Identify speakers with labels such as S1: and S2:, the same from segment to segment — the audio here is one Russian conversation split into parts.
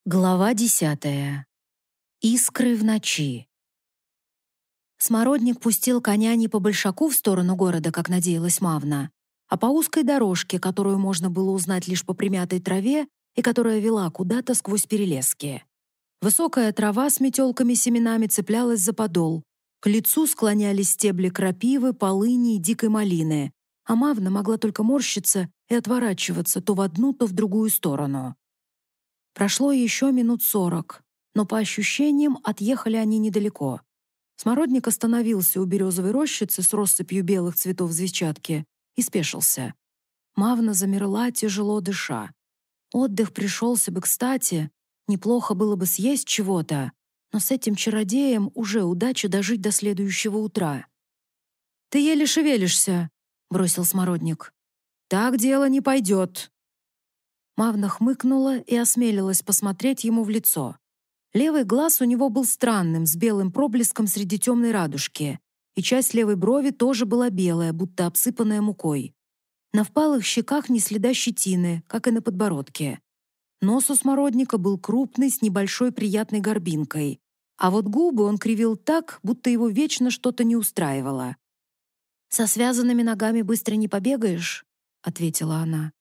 S1: Глава 10. Искры в ночи. Смородник пустил коня не по большаку в сторону города, как надеялась Мавна, а по узкой дорожке, которую можно было узнать лишь по примятой траве и которая вела куда-то сквозь перелески. Высокая трава с метелками семенами цеплялась за подол. К лицу склонялись стебли крапивы, полыни и дикой малины, а Мавна могла только морщиться и отворачиваться то в одну, то в другую сторону. Прошло еще минут 40, но по ощущениям отъехали они недалеко. Смородник остановился у березовой рощицы с россыпью белых цветов звездчатки и спешился. Мавна замерла, тяжело дыша. Отдых пришелся бы кстати, неплохо было бы съесть чего-то, но с этим чародеем уже удача дожить до следующего утра. «Ты еле шевелишься», — бросил Смородник. «Так дело не пойдет». Мавна хмыкнула и осмелилась посмотреть ему в лицо. Левый глаз у него был странным, с белым проблеском среди темной радужки, и часть левой брови тоже была белая, будто обсыпанная мукой. На впалых щеках ни следа щетины, как и на подбородке. Нос у Смородника был крупный, с небольшой приятной горбинкой, а вот губы он кривил так, будто его вечно что-то не устраивало. «Со связанными ногами быстро не побегаешь», — ответила она.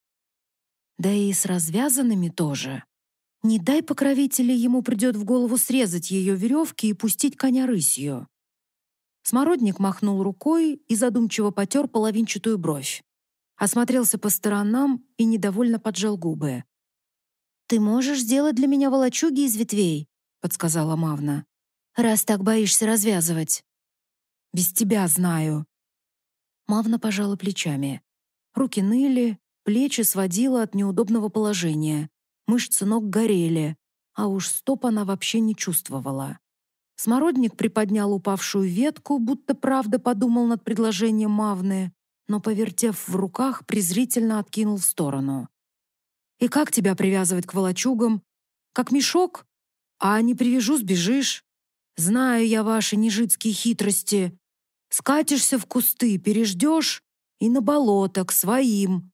S1: Да и с развязанными тоже. Не дай покровители, ему придет в голову срезать ее веревки и пустить коня рысью. Смородник махнул рукой и задумчиво потер половинчатую бровь. Осмотрелся по сторонам и недовольно поджал губы. «Ты можешь сделать для меня волочуги из ветвей», — подсказала Мавна. «Раз так боишься развязывать». «Без тебя знаю». Мавна пожала плечами. Руки ныли, плечи сводила от неудобного положения, мышцы ног горели, а уж стоп она вообще не чувствовала. Смородник приподнял упавшую ветку, будто правда подумал над предложением Мавны, но, повертев в руках, презрительно откинул в сторону. «И как тебя привязывать к волочугам? Как мешок? А не привяжу, сбежишь. Знаю я ваши нежитские хитрости. Скатишься в кусты, переждешь и на болото, к своим».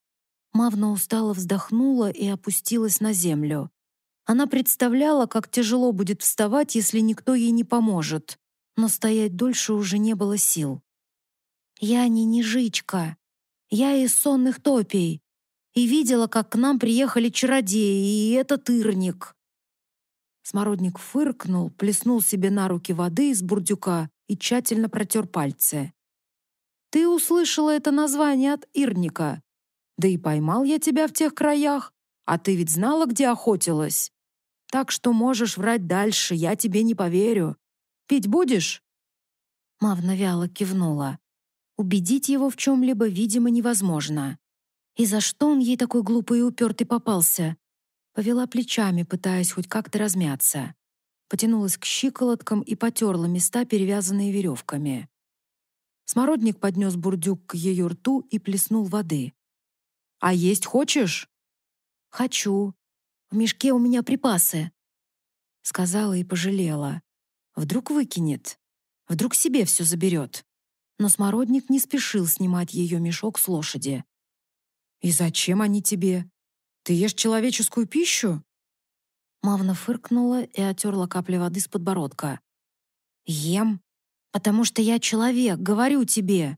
S1: Мавна устало вздохнула и опустилась на землю. Она представляла, как тяжело будет вставать, если никто ей не поможет, но стоять дольше уже не было сил. «Я не нежичка. Я из сонных топей. И видела, как к нам приехали чародеи, и этот Ирник». Смородник фыркнул, плеснул себе на руки воды из бурдюка и тщательно протер пальцы. «Ты услышала это название от Ирника. Да и поймал я тебя в тех краях, а ты ведь знала, где охотилась. Так что можешь врать дальше, я тебе не поверю. Пить будешь?» Мавна вяло кивнула. Убедить его в чем-либо, видимо, невозможно. И за что он ей такой глупый и упертый попался? Повела плечами, пытаясь хоть как-то размяться. Потянулась к щиколоткам и потерла места, перевязанные веревками. Смородник поднес бурдюк к ее рту и плеснул воды. «А есть хочешь?» «Хочу. В мешке у меня припасы», — сказала и пожалела. Вдруг выкинет, вдруг себе все заберет. Но Смородник не спешил снимать ее мешок с лошади. «И зачем они тебе? Ты ешь человеческую пищу?» Мавна фыркнула и отерла капли воды с подбородка. «Ем, потому что я человек, говорю тебе».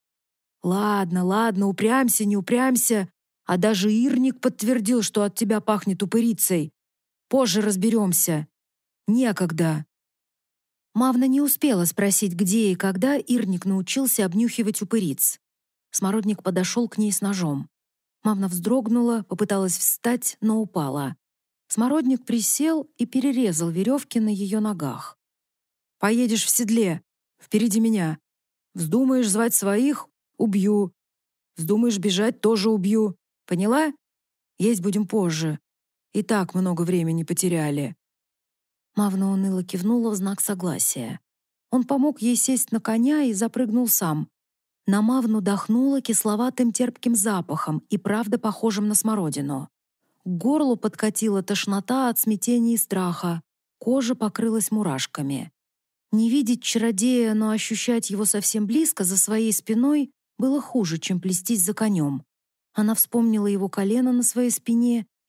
S1: «Ладно, ладно, упрямься, не упрямься. А даже Ирник подтвердил, что от тебя пахнет упырицей. Позже разберемся. Некогда». Мавна не успела спросить, где и когда Ирник научился обнюхивать упыриц. Смородник подошел к ней с ножом. Мавна вздрогнула, попыталась встать, но упала. Смородник присел и перерезал веревки на ее ногах. «Поедешь в седле, впереди меня. Вздумаешь звать своих — убью. Вздумаешь бежать — тоже убью. Поняла? Есть будем позже. И так много времени потеряли». Мавна уныло кивнула в знак согласия. Он помог ей сесть на коня и запрыгнул сам. На Мавну дохнуло кисловатым терпким запахом и правда похожим на смородину. К горлу подкатила тошнота от смятения и страха. Кожа покрылась мурашками. Не видеть чародея, но ощущать его совсем близко за своей спиной было хуже, чем плестись за конем. Она вспомнила его колено на своей спине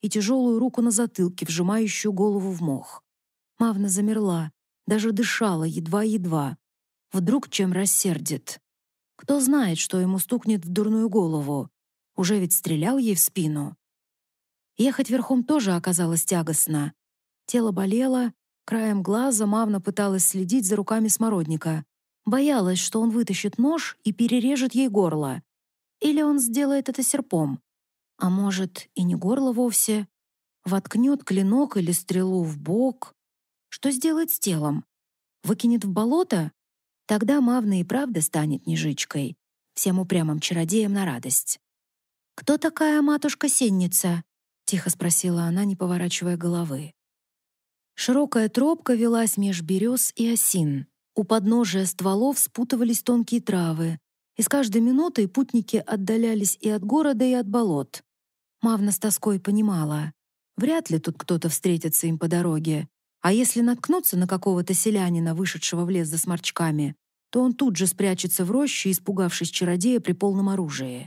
S1: и тяжелую руку на затылке, вжимающую голову в мох. Мавна замерла, даже дышала едва-едва. Вдруг чем рассердит. Кто знает, что ему стукнет в дурную голову. Уже ведь стрелял ей в спину. Ехать верхом тоже оказалось тягостно. Тело болело, краем глаза Мавна пыталась следить за руками Смородника. Боялась, что он вытащит нож и перережет ей горло. Или он сделает это серпом. А может, и не горло вовсе. Воткнет клинок или стрелу в бок. Что сделает с телом? Выкинет в болото? Тогда Мавна и правда станет Нежичкой, всем упрямым чародеям на радость. «Кто такая матушка-сенница?» — тихо спросила она, не поворачивая головы. Широкая тропка велась меж берез и осин. У подножия стволов спутывались тонкие травы, и с каждой минутой путники отдалялись и от города, и от болот. Мавна с тоской понимала, вряд ли тут кто-то встретится им по дороге, а если наткнуться на какого-то селянина, вышедшего в лес за сморчками, то он тут же спрячется в роще, испугавшись чародея при полном оружии.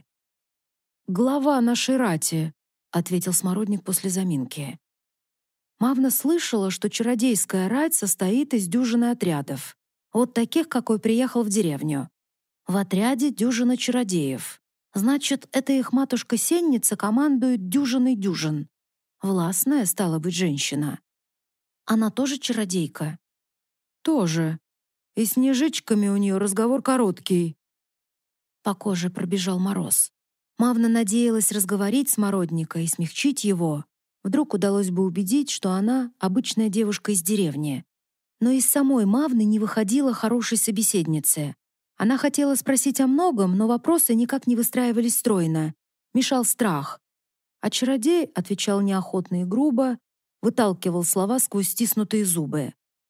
S1: «Глава нашей рати», — ответил Смородник после заминки. Мавна слышала, что чародейская рать состоит из дюжины отрядов, вот таких, какой приехал в деревню. В отряде дюжина чародеев. Значит, эта их матушка-сенница командует дюжиной дюжин. Властная, стала быть, женщина. Она тоже чародейка? Тоже. И с Нежичками у нее разговор короткий. По коже пробежал мороз. Мавна надеялась разговорить Смородника и смягчить его. Вдруг удалось бы убедить, что она обычная девушка из деревни. Но из самой Мавны не выходила хорошей собеседницы. Она хотела спросить о многом, но вопросы никак не выстраивались стройно. Мешал страх. А чародей отвечал неохотно и грубо, выталкивал слова сквозь стиснутые зубы.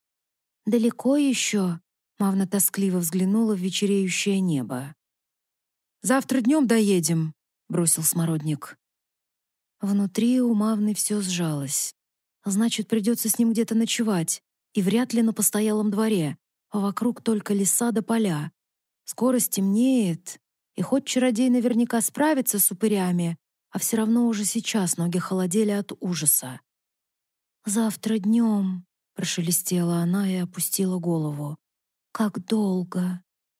S1: «Далеко еще?» — Мавна тоскливо взглянула в вечереющее небо. «Завтра днем доедем», — бросил Смородник. Внутри у Мавны все сжалось. Значит, придется с ним где-то ночевать, и вряд ли на постоялом дворе, а вокруг только леса да поля. Скоро стемнеет, и хоть чародей наверняка справится с упырями, а все равно уже сейчас ноги холодели от ужаса. «Завтра днем», — прошелестела она и опустила голову. «Как долго!»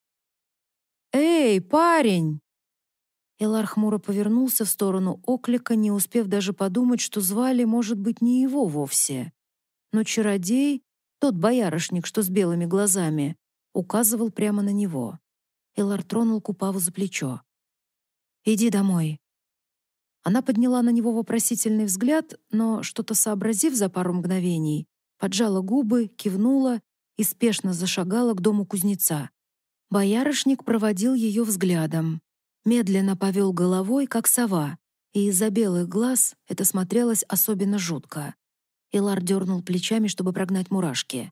S1: «Эй, парень!» Элар хмуро повернулся в сторону оклика, не успев даже подумать, что звали, может быть, не его вовсе. Но чародей, тот боярышник, что с белыми глазами, указывал прямо на него. Элар тронул Купаву за плечо. «Иди домой». Она подняла на него вопросительный взгляд, но, что-то сообразив за пару мгновений, поджала губы, кивнула и спешно зашагала к дому кузнеца. Боярышник проводил ее взглядом, медленно повел головой, как сова, и из-за белых глаз это смотрелось особенно жутко. Элар дернул плечами, чтобы прогнать мурашки.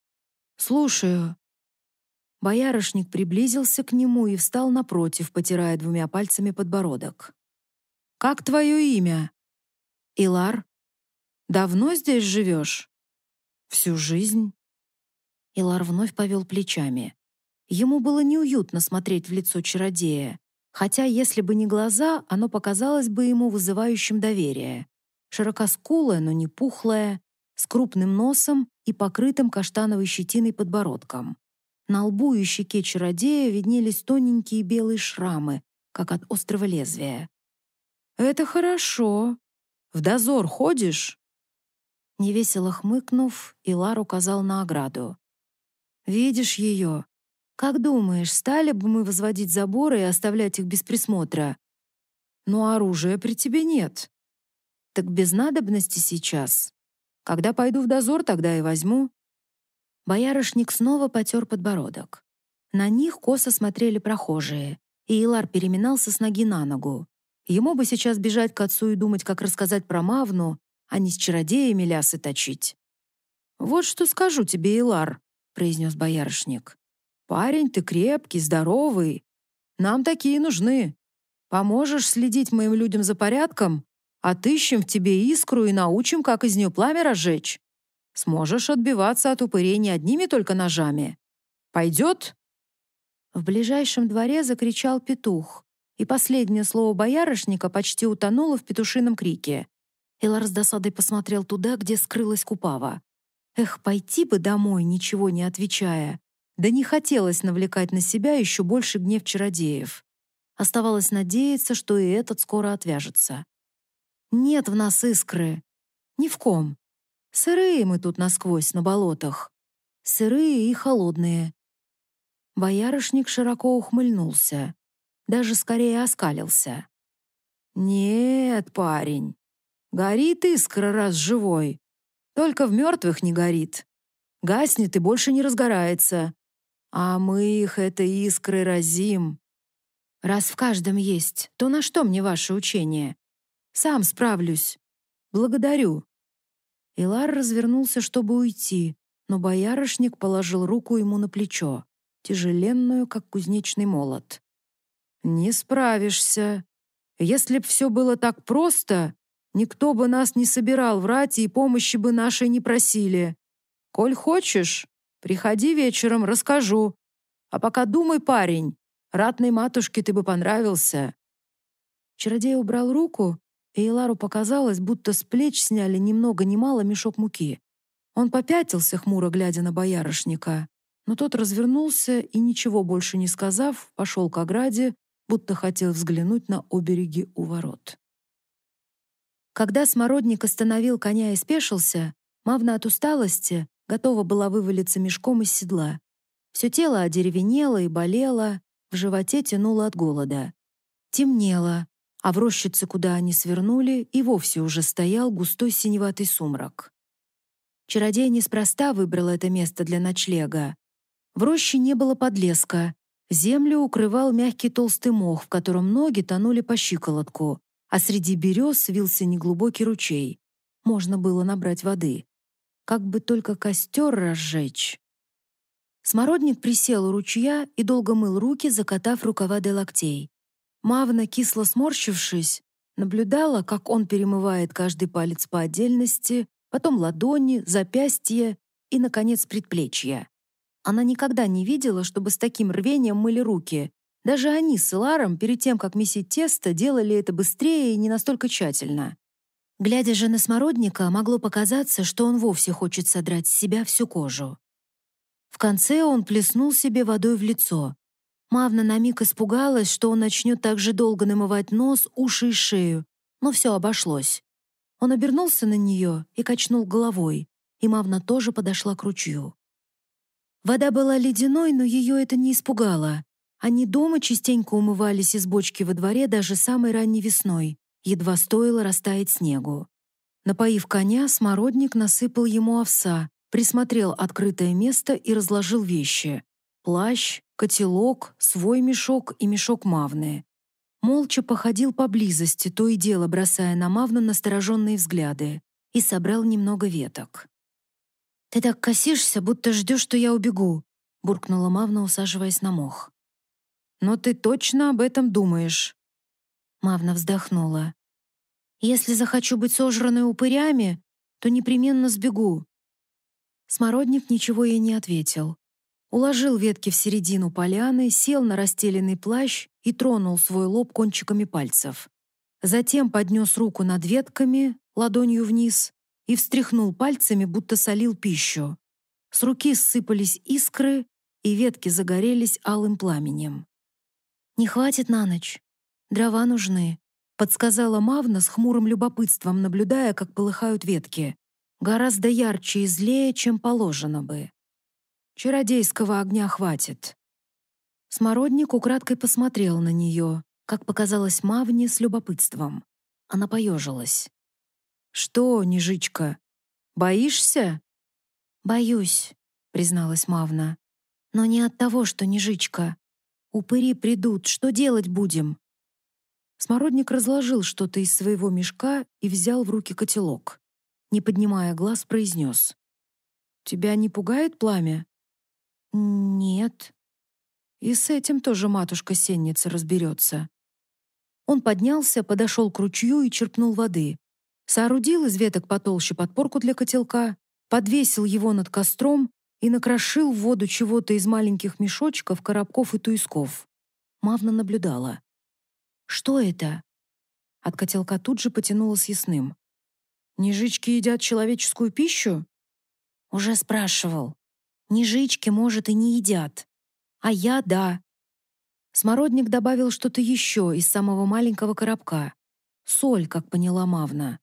S1: «Слушаю». Боярышник приблизился к нему и встал напротив, потирая двумя пальцами подбородок. «Как твое имя?» «Илар». «Давно здесь живешь?» «Всю жизнь». Илар вновь повел плечами. Ему было неуютно смотреть в лицо чародея, хотя, если бы не глаза, оно показалось бы ему вызывающим доверие. Широкоскулое, но не пухлое, с крупным носом и покрытым каштановой щетиной подбородком. На лбу и щеке чародея виднелись тоненькие белые шрамы, как от острого лезвия. «Это хорошо. В дозор ходишь?» Невесело хмыкнув, Илар указал на ограду. «Видишь ее? Как думаешь, стали бы мы возводить заборы и оставлять их без присмотра? Но оружия при тебе нет. Так без надобности сейчас. Когда пойду в дозор, тогда и возьму». Боярышник снова потер подбородок. На них косо смотрели прохожие, и Илар переминался с ноги на ногу. Ему бы сейчас бежать к отцу и думать, как рассказать про Мавну, а не с чародеями лясы точить. «Вот что скажу тебе, Илар», — произнес боярышник. «Парень ты крепкий, здоровый. Нам такие нужны. Поможешь следить моим людям за порядком, отыщем в тебе искру и научим, как из нее пламя разжечь. Сможешь отбиваться от упырей не одними только ножами. Пойдет?» В ближайшем дворе закричал петух, и последнее слово боярышника почти утонуло в петушином крике. Элар с досадой посмотрел туда, где скрылась Купава. Эх, пойти бы домой, ничего не отвечая. Да не хотелось навлекать на себя еще больше гнев чародеев. Оставалось надеяться, что и этот скоро отвяжется. Нет в нас искры. Ни в ком. Сырые мы тут насквозь на болотах. Сырые и холодные. Боярышник широко ухмыльнулся. Даже скорее оскалился. «Нет, парень, горит искра раз живой. Только в мертвых не горит. Гаснет и больше не разгорается. А мы их этой искрой разим. Раз в каждом есть, то на что мне ваше учение? Сам справлюсь. Благодарю». Илар развернулся, чтобы уйти, но боярышник положил руку ему на плечо, тяжеленную, как кузнечный молот. «Не справишься. Если б все было так просто, никто бы нас не собирал в рати и помощи бы нашей не просили. Коль хочешь, приходи вечером, расскажу. А пока думай, парень, ратной матушке ты бы понравился». Чародей убрал руку, и Илару показалось, будто с плеч сняли ни много ни мало мешок муки. Он попятился, хмуро глядя на боярышника, но тот развернулся и, ничего больше не сказав, пошел к ограде, будто хотел взглянуть на обереги у ворот. Когда Смородник остановил коня и спешился, Мавна от усталости готова была вывалиться мешком из седла. Все тело одеревенело и болело, в животе тянуло от голода. Темнело, а в рощице, куда они свернули, и вовсе уже стоял густой синеватый сумрак. Чародей неспроста выбрал это место для ночлега. В роще не было подлеска. Землю укрывал мягкий толстый мох, в котором ноги тонули по щиколотку, а среди берез вился неглубокий ручей. Можно было набрать воды. Как бы только костер разжечь. Смородник присел у ручья и долго мыл руки, закатав рукава до локтей. Мавна, кисло сморщившись, наблюдала, как он перемывает каждый палец по отдельности, потом ладони, запястья и, наконец, предплечья. Она никогда не видела, чтобы с таким рвением мыли руки. Даже они с Иларом перед тем, как месить тесто, делали это быстрее и не настолько тщательно. Глядя же на Смородника, могло показаться, что он вовсе хочет содрать с себя всю кожу. В конце он плеснул себе водой в лицо. Мавна на миг испугалась, что он начнет так же долго намывать нос, уши и шею, но все обошлось. Он обернулся на нее и качнул головой, и Мавна тоже подошла к ручью. Вода была ледяной, но ее это не испугало. Они дома частенько умывались из бочки во дворе даже самой ранней весной, едва стоило растаять снегу. Напоив коня, Смородник насыпал ему овса, присмотрел открытое место и разложил вещи. Плащ, котелок, свой мешок и мешок Мавны. Молча походил поблизости, то и дело бросая на Мавну настороженные взгляды, и собрал немного веток. «Ты так косишься, будто ждешь, что я убегу», — буркнула Мавна, усаживаясь на мох. «Но ты точно об этом думаешь?» Мавна вздохнула. «Если захочу быть сожранной упырями, то непременно сбегу». Смородник ничего ей не ответил. Уложил ветки в середину поляны, сел на расстеленный плащ и тронул свой лоб кончиками пальцев. Затем поднес руку над ветками, ладонью вниз, и встряхнул пальцами, будто солил пищу. С руки ссыпались искры, и ветки загорелись алым пламенем. «Не хватит на ночь. Дрова нужны», — подсказала Мавна с хмурым любопытством, наблюдая, как полыхают ветки. Гораздо ярче и злее, чем положено бы. «Чародейского огня хватит». Смородник украдкой посмотрел на нее, как показалось Мавне, с любопытством. Она поежилась. «Что, Нежичка, боишься?» «Боюсь», — призналась Мавна. «Но не от того, что Нежичка. Упыри придут, что делать будем?» Смородник разложил что-то из своего мешка и взял в руки котелок. Не поднимая глаз, произнес. «Тебя не пугает пламя?» «Нет». «И с этим тоже матушка-сенница разберется». Он поднялся, подошел к ручью и черпнул воды. Соорудил из веток потолще подпорку для котелка, подвесил его над костром и накрошил в воду чего-то из маленьких мешочков, коробков и туисков. Мавна наблюдала. «Что это?» От котелка тут же потянуло съестным. Нежички едят человеческую пищу? Уже спрашивал. Нежички, может, и не едят. А я — да. Смородник добавил что-то еще из самого маленького коробка. Соль, как поняла Мавна.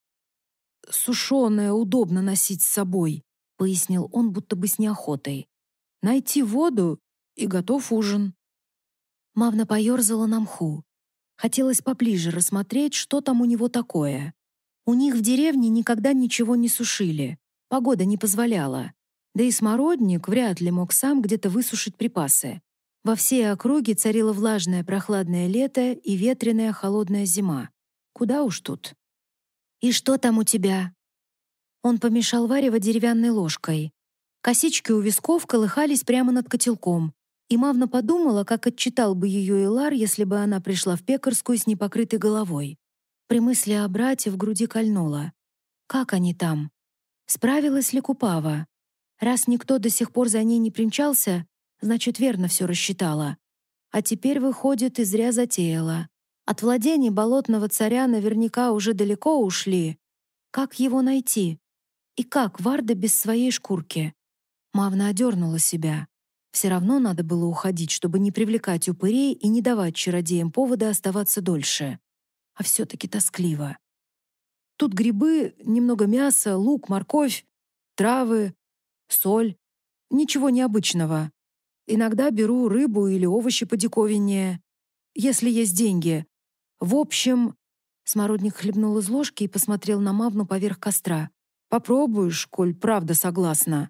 S1: «Сушеная удобно носить с собой», — пояснил он, будто бы с неохотой. «Найти воду, и готов ужин». Мавна поерзала на мху. Хотелось поближе рассмотреть, что там у него такое. У них в деревне никогда ничего не сушили. Погода не позволяла. Да и смородник вряд ли мог сам где-то высушить припасы. Во всей округе царило влажное прохладное лето и ветреная холодная зима. Куда уж тут. «И что там у тебя?» Он помешал варево деревянной ложкой. Косички у висков колыхались прямо над котелком, и Мавна подумала, как отчитал бы ее Илар, если бы она пришла в пекарскую с непокрытой головой. При мысли о брате в груди кольнуло. Как они там? Справилась ли Купава? Раз никто до сих пор за ней не примчался, значит, верно все рассчитала. А теперь, выходит, и зря затеяла. От владений болотного царя наверняка уже далеко ушли. Как его найти? И как Варда без своей шкурки? Мавна одернула себя. Все равно надо было уходить, чтобы не привлекать упырей и не давать чародеям повода оставаться дольше. А все-таки тоскливо. Тут грибы, немного мяса, лук, морковь, травы, соль. Ничего необычного. Иногда беру рыбу или овощи подиковиннее, если есть деньги. В общем, Смородник хлебнул из ложки и посмотрел на Мавну поверх костра. «Попробуешь, коль правда согласна».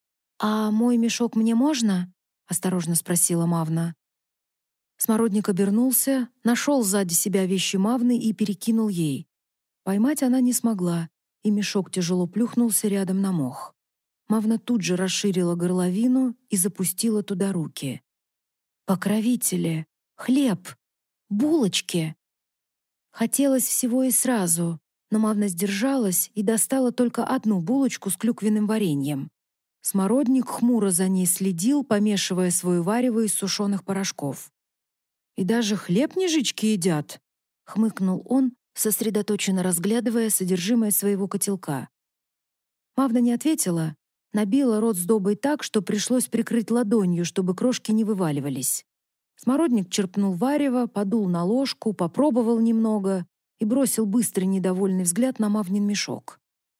S1: «А мой мешок мне можно?» — осторожно спросила Мавна. Смородник обернулся, нашел сзади себя вещи Мавны и перекинул ей. Поймать она не смогла, и мешок тяжело плюхнулся рядом на мох. Мавна тут же расширила горловину и запустила туда руки. «Покровители! Хлеб! Булочки!» Хотелось всего и сразу, но Мавна сдержалась и достала только одну булочку с клюквенным вареньем. Смородник хмуро за ней следил, помешивая свое варево из сушеных порошков. «И даже хлеб нежички едят!» — хмыкнул он, сосредоточенно разглядывая содержимое своего котелка. Мавна не ответила, набила рот сдобой так, что пришлось прикрыть ладонью, чтобы крошки не вываливались. Смородник черпнул варево, подул на ложку, попробовал немного и бросил быстрый недовольный взгляд на Мавнин мешок.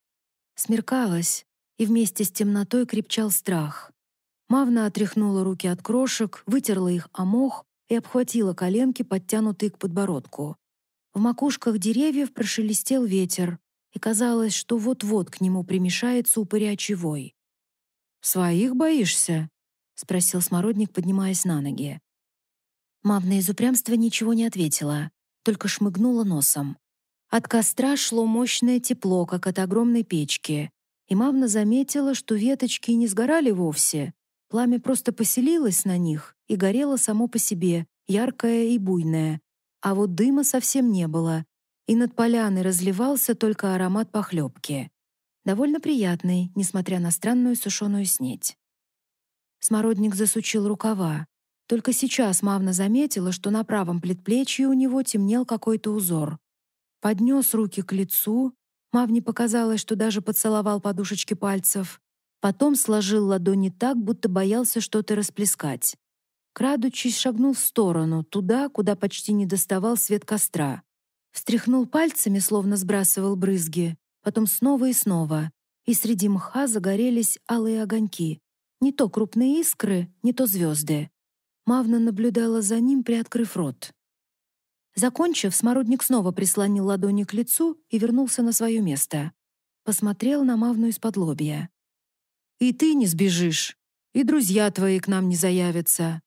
S1: Смеркалось, и вместе с темнотой крепчал страх. Мавна отряхнула руки от крошек, вытерла их о мох и обхватила коленки, подтянутые к подбородку. В макушках деревьев прошелестел ветер, и казалось, что вот-вот к нему примешается упырячий вой. «Своих боишься?» — спросил Смородник, поднимаясь на ноги. Мавна из упрямства ничего не ответила, только шмыгнула носом. От костра шло мощное тепло, как от огромной печки, и Мавна заметила, что веточки не сгорали вовсе. Пламя просто поселилось на них и горело само по себе, яркое и буйное. А вот дыма совсем не было, и над поляной разливался только аромат похлебки. Довольно приятный, несмотря на странную сушеную снедь. Смородник засучил рукава. Только сейчас Мавна заметила, что на правом предплечье у него темнел какой-то узор. Поднес руки к лицу, Мавне показалось, что даже поцеловал подушечки пальцев. Потом сложил ладони так, будто боялся что-то расплескать. Крадучись, шагнул в сторону, туда, куда почти не доставал свет костра. Встряхнул пальцами, словно сбрасывал брызги, потом снова и снова, и среди мха загорелись алые огоньки. Не то крупные искры, не то звезды. Мавна наблюдала за ним, приоткрыв рот. Закончив, Смородник снова прислонил ладони к лицу и вернулся на свое место. Посмотрел на Мавну из-подлобья. «И ты не сбежишь, и друзья твои к нам не заявятся».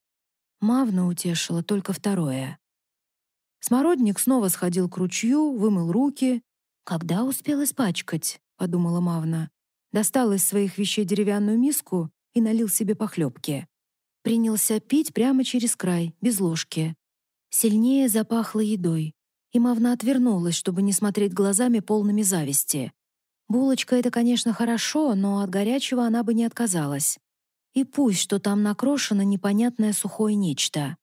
S1: Мавна утешила только второе. Смородник снова сходил к ручью, вымыл руки. «Когда успел испачкать?» — подумала Мавна. Достал из своих вещей деревянную миску и налил себе похлебки. Принялся пить прямо через край, без ложки. Сильнее запахло едой, и Мавна отвернулась, чтобы не смотреть глазами полными зависти. Булочка — это, конечно, хорошо, но от горячего она бы не отказалась. И пусть, что там накрошено непонятное сухое нечто.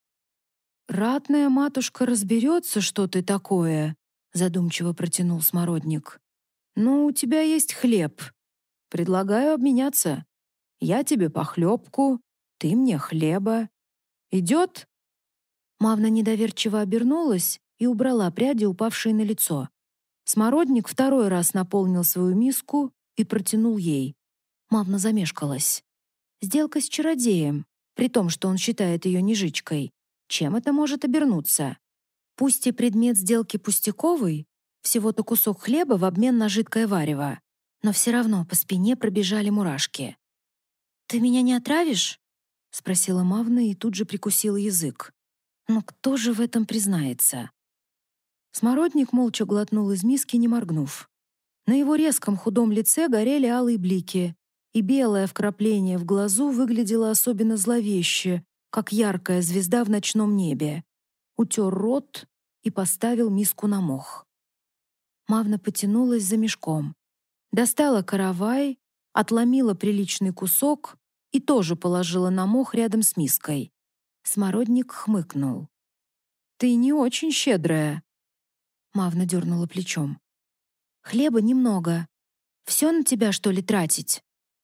S1: «Ратная матушка разберется, что ты такое», — задумчиво протянул Смородник. «Ну, у тебя есть хлеб. Предлагаю обменяться. Я тебе похлебку, ты мне хлеба. Идет?» Мавна недоверчиво обернулась и убрала пряди, упавшие на лицо. Смородник второй раз наполнил свою миску и протянул ей. Мавна замешкалась. Сделка с чародеем, при том, что он считает ее нежичкой. Чем это может обернуться? Пусть и предмет сделки пустяковый, всего-то кусок хлеба в обмен на жидкое варево, но все равно по спине пробежали мурашки. «Ты меня не отравишь?» — спросила Мавна и тут же прикусила язык. «Но кто же в этом признается?» Смородник молча глотнул из миски, не моргнув. На его резком худом лице горели алые блики, и белое вкрапление в глазу выглядело особенно зловеще, как яркая звезда в ночном небе. Утер рот и поставил миску на мох. Мавна потянулась за мешком. Достала каравай, отломила приличный кусок и тоже положила на мох рядом с миской. Смородник хмыкнул. «Ты не очень щедрая». Мавна дернула плечом. «Хлеба немного. Все на тебя, что ли, тратить?»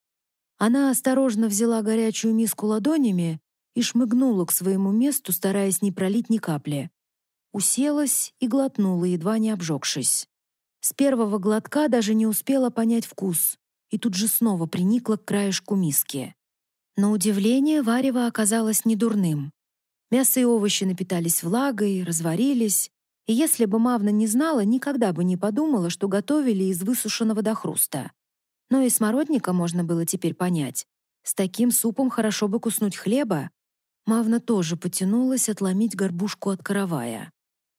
S1: Она осторожно взяла горячую миску ладонями и шмыгнула к своему месту, стараясь не пролить ни капли. Уселась и глотнула, едва не обжегшись. С первого глотка даже не успела понять вкус и тут же снова приникла к краешку миски. На удивление, варево оказалось недурным. Мясо и овощи напитались влагой, разварились, и если бы Мавна не знала, никогда бы не подумала, что готовили из высушенного до хруста. Но и смородника можно было теперь понять. С таким супом хорошо бы куснуть хлеба. Мавна тоже потянулась отломить горбушку от каравая.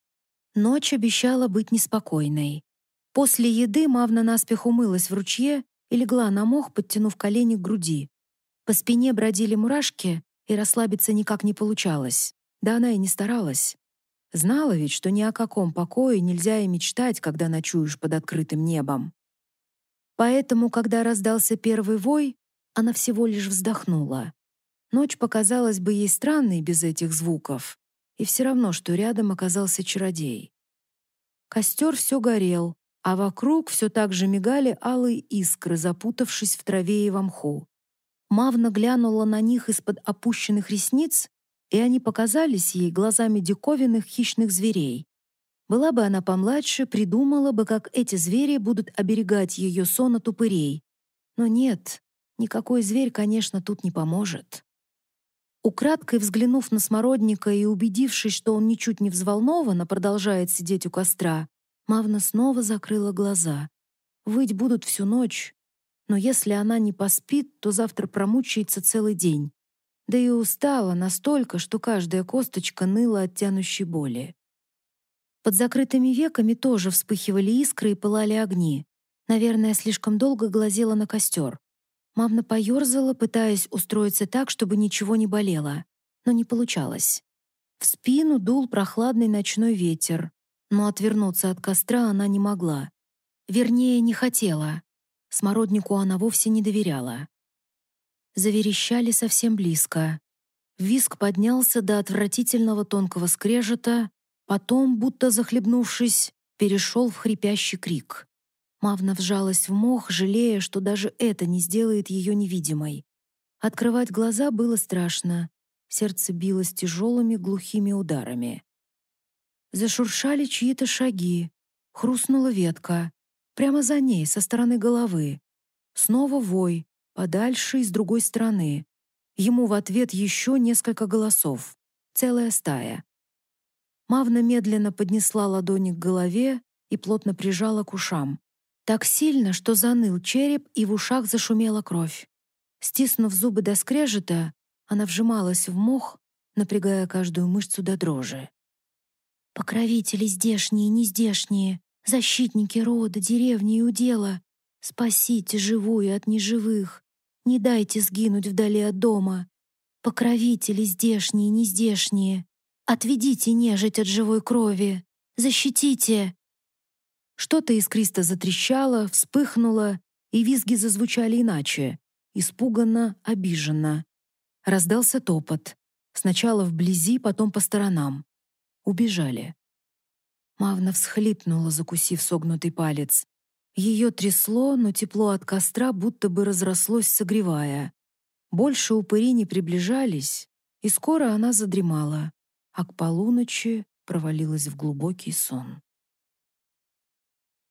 S1: Ночь обещала быть неспокойной. После еды Мавна наспех умылась в ручье и легла на мох, подтянув колени к груди. По спине бродили мурашки, и расслабиться никак не получалось. Да она и не старалась. Знала ведь, что ни о каком покое нельзя и мечтать, когда ночуешь под открытым небом. Поэтому, когда раздался первый вой, она всего лишь вздохнула. Ночь показалась бы ей странной без этих звуков, и все равно, что рядом оказался чародей. Костер все горел, а вокруг все так же мигали алые искры, запутавшись в траве и во мху. Мавна глянула на них из-под опущенных ресниц, и они показались ей глазами диковинных хищных зверей. Была бы она помладше, придумала бы, как эти звери будут оберегать ее сон от упырей. Но нет, никакой зверь, конечно, тут не поможет. Украдкой взглянув на смородника и убедившись, что он ничуть не взволнованно продолжает сидеть у костра, Мавна снова закрыла глаза. Выть будут всю ночь, но если она не поспит, то завтра промучается целый день. Да и устала настолько, что каждая косточка ныла от тянущей боли. Под закрытыми веками тоже вспыхивали искры и пылали огни. Наверное, слишком долго глазела на костер. Мавна поёрзала, пытаясь устроиться так, чтобы ничего не болело, но не получалось. В спину дул прохладный ночной ветер, но отвернуться от костра она не могла. Вернее, не хотела. Смороднику она вовсе не доверяла. Заверещали совсем близко. Визг поднялся до отвратительного тонкого скрежета, потом, будто захлебнувшись, перешел в хрипящий крик. Мавна вжалась в мох, жалея, что даже это не сделает ее невидимой. Открывать глаза было страшно. Сердце билось тяжелыми глухими ударами. Зашуршали чьи-то шаги. Хрустнула ветка. Прямо за ней, со стороны головы. Снова вой, подальше и с другой стороны. Ему в ответ еще несколько голосов. Целая стая. Мавна медленно поднесла ладони к голове и плотно прижала к ушам. Так сильно, что заныл череп и в ушах зашумела кровь. Стиснув зубы до скрежета, она вжималась в мох, напрягая каждую мышцу до дрожи. «Покровители здешние и нездешние, защитники рода, деревни и удела, спасите живую от неживых, не дайте сгинуть вдали от дома. Покровители здешние и нездешние, отведите нежить от живой крови, защитите!» Что-то искристо затрещало, вспыхнуло, и визги зазвучали иначе, испуганно, обиженно. Раздался топот. Сначала вблизи, потом по сторонам. Убежали. Мавна всхлипнула, закусив согнутый палец. Ее трясло, но тепло от костра будто бы разрослось, согревая. Больше упыри не приближались, и скоро она задремала, а к полуночи провалилась в глубокий сон.